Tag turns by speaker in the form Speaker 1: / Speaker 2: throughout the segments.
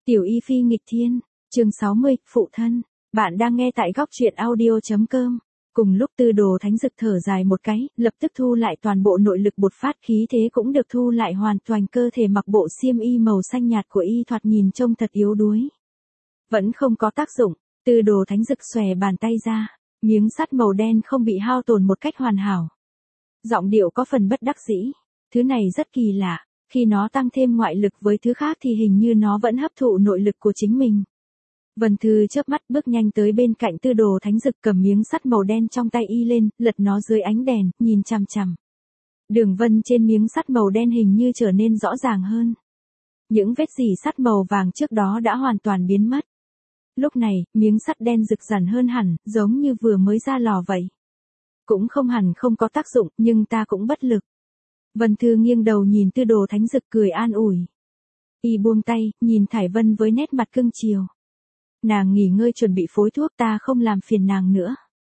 Speaker 1: Tiểu Y Phi nghịch thiên, chương 60, phụ thân. Bạn đang nghe tại góc truyện audio.com. Cùng lúc Tư Đồ Thánh Dực thở dài một cái, lập tức thu lại toàn bộ nội lực bột phát, khí thế cũng được thu lại hoàn toàn, cơ thể mặc bộ xiêm y màu xanh nhạt của y thoạt nhìn trông thật yếu đuối. Vẫn không có tác dụng, Tư Đồ Thánh Dực xòe bàn tay ra, miếng sắt màu đen không bị hao tổn một cách hoàn hảo. Giọng điệu có phần bất đắc dĩ, thứ này rất kỳ lạ. Khi nó tăng thêm ngoại lực với thứ khác thì hình như nó vẫn hấp thụ nội lực của chính mình. Vân Thư chớp mắt bước nhanh tới bên cạnh Tư Đồ Thánh Dực, cầm miếng sắt màu đen trong tay y lên, lật nó dưới ánh đèn, nhìn chằm chằm. Đường vân trên miếng sắt màu đen hình như trở nên rõ ràng hơn. Những vết rỉ sắt màu vàng trước đó đã hoàn toàn biến mất. Lúc này, miếng sắt đen rực rỡ hơn hẳn, giống như vừa mới ra lò vậy. Cũng không hẳn không có tác dụng, nhưng ta cũng bất lực. Vân Thư nghiêng đầu nhìn Tư Đồ Thánh Dực cười an ủi. Y buông tay, nhìn Thải Vân với nét mặt cưng chiều. Nàng nghỉ ngơi chuẩn bị phối thuốc, ta không làm phiền nàng nữa.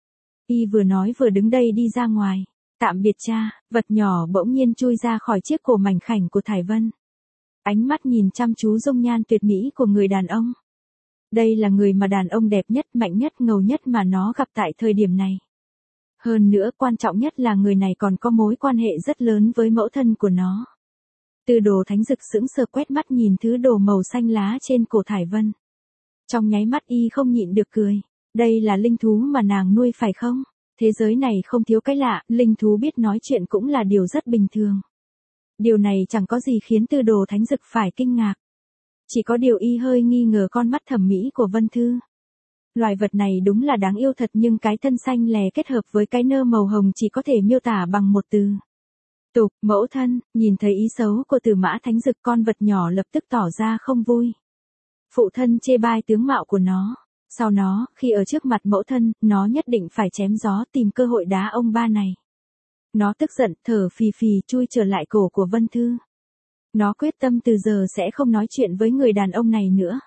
Speaker 1: Y vừa nói vừa đứng đây đi ra ngoài. Tạm biệt cha, vật nhỏ bỗng nhiên chui ra khỏi chiếc cổ mảnh khảnh của Thải Vân. Ánh mắt nhìn chăm chú dung nhan tuyệt mỹ của người đàn ông. Đây là người mà đàn ông đẹp nhất, mạnh nhất, ngầu nhất mà nó gặp tại thời điểm này. Hơn nữa quan trọng nhất là người này còn có mối quan hệ rất lớn với mẫu thân của nó. Tư Đồ Thánh Dực sững sờ quét mắt nhìn thứ đồ màu xanh lá trên cổ Thải Vân. Trong nháy mắt y không nhịn được cười. Đây là linh thú mà nàng nuôi phải không? Thế giới này không thiếu cái lạ, linh thú biết nói chuyện cũng là điều rất bình thường. Điều này chẳng có gì khiến Tư Đồ Thánh Dực phải kinh ngạc. Chỉ có điều y hơi nghi ngờ con mắt thẩm mỹ của Vân Thư. Loài vật này đúng là đáng yêu thật, nhưng cái thân xanh lè kết hợp với cái nơ màu hồng chỉ có thể miêu tả bằng một từ. Tục, mẫu thân, nhìn thấy ý xấu của Từ Mã Thánh Dực, con vật nhỏ lập tức tỏ ra không vui. Phụ thân chê bai tướng mạo của nó. Sau nó, khi ở trước mặt mẫu thân, nó nhất định phải chém gió tìm cơ hội đá ông ba này. Nó tức giận, thở phì phì chui trở lại cổ của Vân Thư. Nó quyết tâm từ giờ sẽ không nói chuyện với người đàn ông này nữa.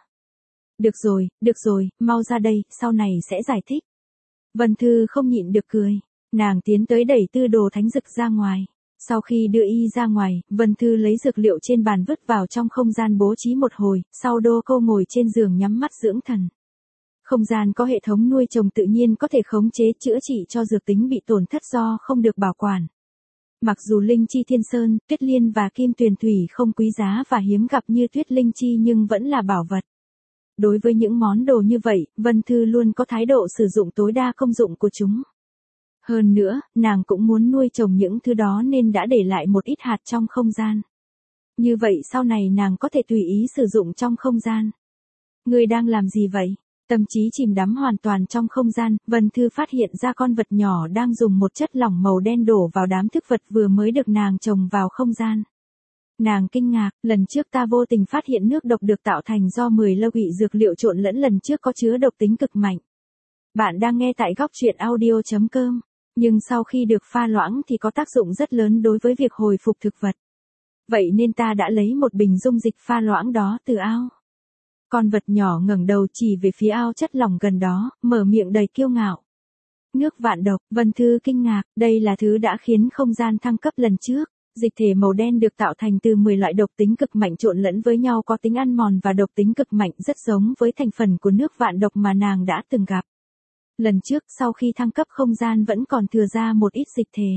Speaker 1: Được rồi, mau ra đây, sau này sẽ giải thích. Vân Thư không nhịn được cười. Nàng tiến tới đẩy Tư Đồ Thánh Dực ra ngoài. Sau khi đưa y ra ngoài, Vân Thư lấy dược liệu trên bàn vứt vào trong không gian bố trí một hồi, sau đó cô ngồi trên giường nhắm mắt dưỡng thần. Không gian có hệ thống nuôi trồng tự nhiên có thể khống chế chữa trị cho dược tính bị tổn thất do không được bảo quản. Mặc dù linh chi thiên sơn, tuyết liên và kim tuyền thủy không quý giá và hiếm gặp như tuyết linh chi nhưng vẫn là bảo vật. Đối với những món đồ như vậy, Vân Thư luôn có thái độ sử dụng tối đa công dụng của chúng. Hơn nữa, nàng cũng muốn nuôi trồng những thứ đó nên đã để lại một ít hạt trong không gian. Như vậy sau này nàng có thể tùy ý sử dụng trong không gian. Ngươi đang làm gì vậy? Tâm trí chìm đắm hoàn toàn trong không gian, Vân Thư phát hiện ra con vật nhỏ đang dùng một chất lỏng màu đen đổ vào đám thức vật vừa mới được nàng trồng vào không gian. Nàng kinh ngạc, lần trước ta vô tình phát hiện nước độc được tạo thành do 10 lâu ị dược liệu trộn lẫn lần trước có chứa độc tính cực mạnh. Bạn đang nghe tại góc truyện audio.com, nhưng sau khi được pha loãng thì có tác dụng rất lớn đối với việc hồi phục thực vật. Vậy nên ta đã lấy một bình dung dịch pha loãng đó từ ao. Con vật nhỏ ngẩng đầu chỉ về phía ao chất lỏng gần đó, mở miệng đầy kiêu ngạo. Nước vạn độc, Vân Thư kinh ngạc, đây là thứ đã khiến không gian thăng cấp lần trước. Dịch thể màu đen được tạo thành từ 10 loại độc tính cực mạnh trộn lẫn với nhau, có tính ăn mòn và độc tính cực mạnh, rất giống với thành phần của nước vạn độc mà nàng đã từng gặp. Lần trước, sau khi thăng cấp không gian vẫn còn thừa ra một ít dịch thể.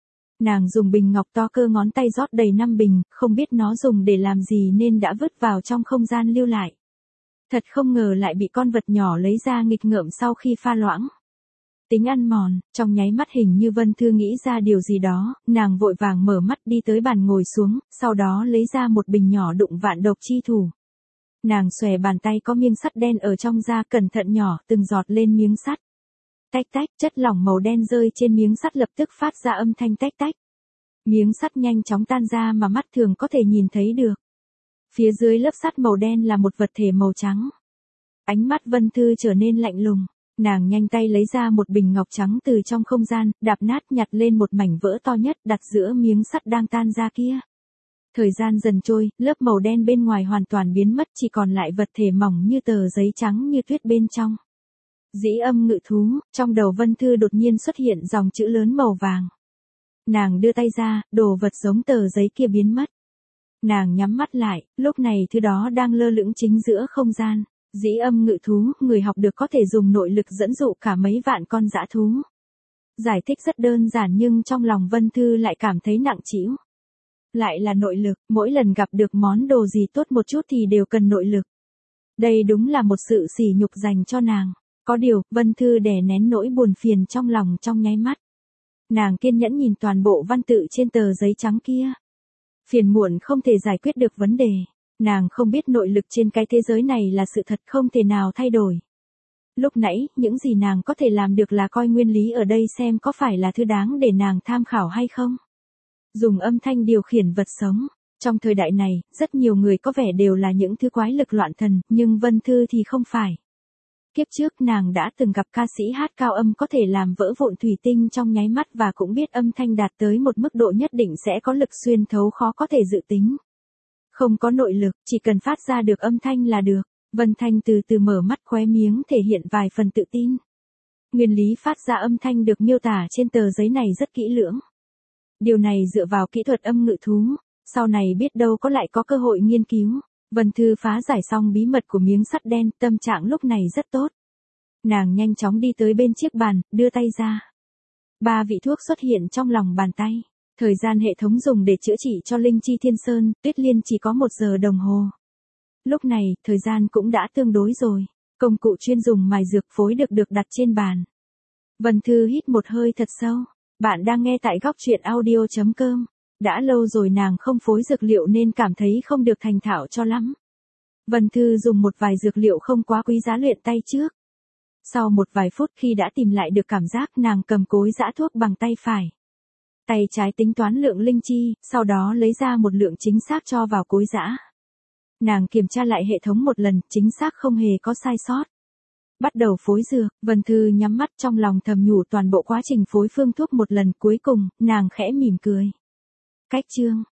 Speaker 1: Nàng dùng bình ngọc to cơ ngón tay rót đầy 5 bình, không biết nó dùng để làm gì nên đã vứt vào trong không gian lưu lại. Thật không ngờ lại bị con vật nhỏ lấy ra nghịch ngợm sau khi pha loãng. Tính ăn mòn, trong nháy mắt hình như Vân Thư nghĩ ra điều gì đó, nàng vội vàng mở mắt đi tới bàn ngồi xuống, sau đó lấy ra một bình nhỏ đụng vạn độc chi thủ. Nàng xòe bàn tay có miếng sắt đen ở trong ra, cẩn thận nhỏ từng giọt lên miếng sắt. Tách tách, chất lỏng màu đen rơi trên miếng sắt lập tức phát ra âm thanh tách tách. Miếng sắt nhanh chóng tan ra mà mắt thường có thể nhìn thấy được. Phía dưới lớp sắt màu đen là một vật thể màu trắng. Ánh mắt Vân Thư trở nên lạnh lùng. Nàng nhanh tay lấy ra một bình ngọc trắng từ trong không gian, đạp nát nhặt lên một mảnh vỡ to nhất đặt giữa miếng sắt đang tan ra kia. Thời gian dần trôi, lớp màu đen bên ngoài hoàn toàn biến mất, chỉ còn lại vật thể mỏng như tờ giấy trắng như tuyết bên trong. Dĩ âm ngự thú, trong đầu Vân Thư đột nhiên xuất hiện dòng chữ lớn màu vàng. Nàng đưa tay ra, đồ vật giống tờ giấy kia biến mất. Nàng nhắm mắt lại, lúc này thứ đó đang lơ lửng chính giữa không gian. Dĩ âm ngự thú, người học được có thể dùng nội lực dẫn dụ cả mấy vạn con dã thú. Giải thích rất đơn giản nhưng trong lòng Vân Thư lại cảm thấy nặng trĩu. Lại là nội lực, mỗi lần gặp được món đồ gì tốt một chút thì đều cần nội lực. Đây đúng là một sự sỉ nhục dành cho nàng. Có điều, Vân Thư đè nén nỗi buồn phiền trong lòng trong nháy mắt. Nàng kiên nhẫn nhìn toàn bộ văn tự trên tờ giấy trắng kia. Phiền muộn không thể giải quyết được vấn đề. Nàng không biết nội lực trên cái thế giới này là sự thật không thể nào thay đổi. Lúc nãy, những gì nàng có thể làm được là coi nguyên lý ở đây xem có phải là thứ đáng để nàng tham khảo hay không. Dùng âm thanh điều khiển vật sống. Trong thời đại này, rất nhiều người có vẻ đều là những thứ quái lực loạn thần, nhưng Vân Thư thì không phải. Kiếp trước nàng đã từng gặp ca sĩ hát cao âm có thể làm vỡ vụn thủy tinh trong nháy mắt và cũng biết âm thanh đạt tới một mức độ nhất định sẽ có lực xuyên thấu khó có thể dự tính. Không có nội lực, chỉ cần phát ra được âm thanh là được. Vân Thanh từ từ mở mắt, khóe miếng thể hiện vài phần tự tin. Nguyên lý phát ra âm thanh được miêu tả trên tờ giấy này rất kỹ lưỡng. Điều này dựa vào kỹ thuật âm ngự thú, sau này biết đâu có lại có cơ hội nghiên cứu. Vân Thư phá giải xong bí mật của miếng sắt đen, tâm trạng lúc này rất tốt. Nàng nhanh chóng đi tới bên chiếc bàn, đưa tay ra. 3 vị thuốc xuất hiện trong lòng bàn tay. Thời gian hệ thống dùng để chữa trị cho Linh Chi Thiên Sơn, Tuyết Liên chỉ có 1 giờ đồng hồ. Lúc này, thời gian cũng đã tương đối rồi. Công cụ chuyên dùng mài dược phối được đặt trên bàn. Vân Thư hít một hơi thật sâu. Bạn đang nghe tại góc truyện audio.com. Đã lâu rồi nàng không phối dược liệu nên cảm thấy không được thành thạo cho lắm. Vân Thư dùng một vài dược liệu không quá quý giá luyện tay trước. Sau một vài phút khi đã tìm lại được cảm giác, nàng cầm cối giã thuốc bằng tay phải. Tay trái tính toán lượng linh chi, sau đó lấy ra một lượng chính xác cho vào cối giã. Nàng kiểm tra lại hệ thống một lần, chính xác không hề có sai sót. Bắt đầu phối dược, Vân Thư nhắm mắt trong lòng thầm nhủ toàn bộ quá trình phối phương thuốc một lần, cuối cùng, nàng khẽ mỉm cười. Cách chương,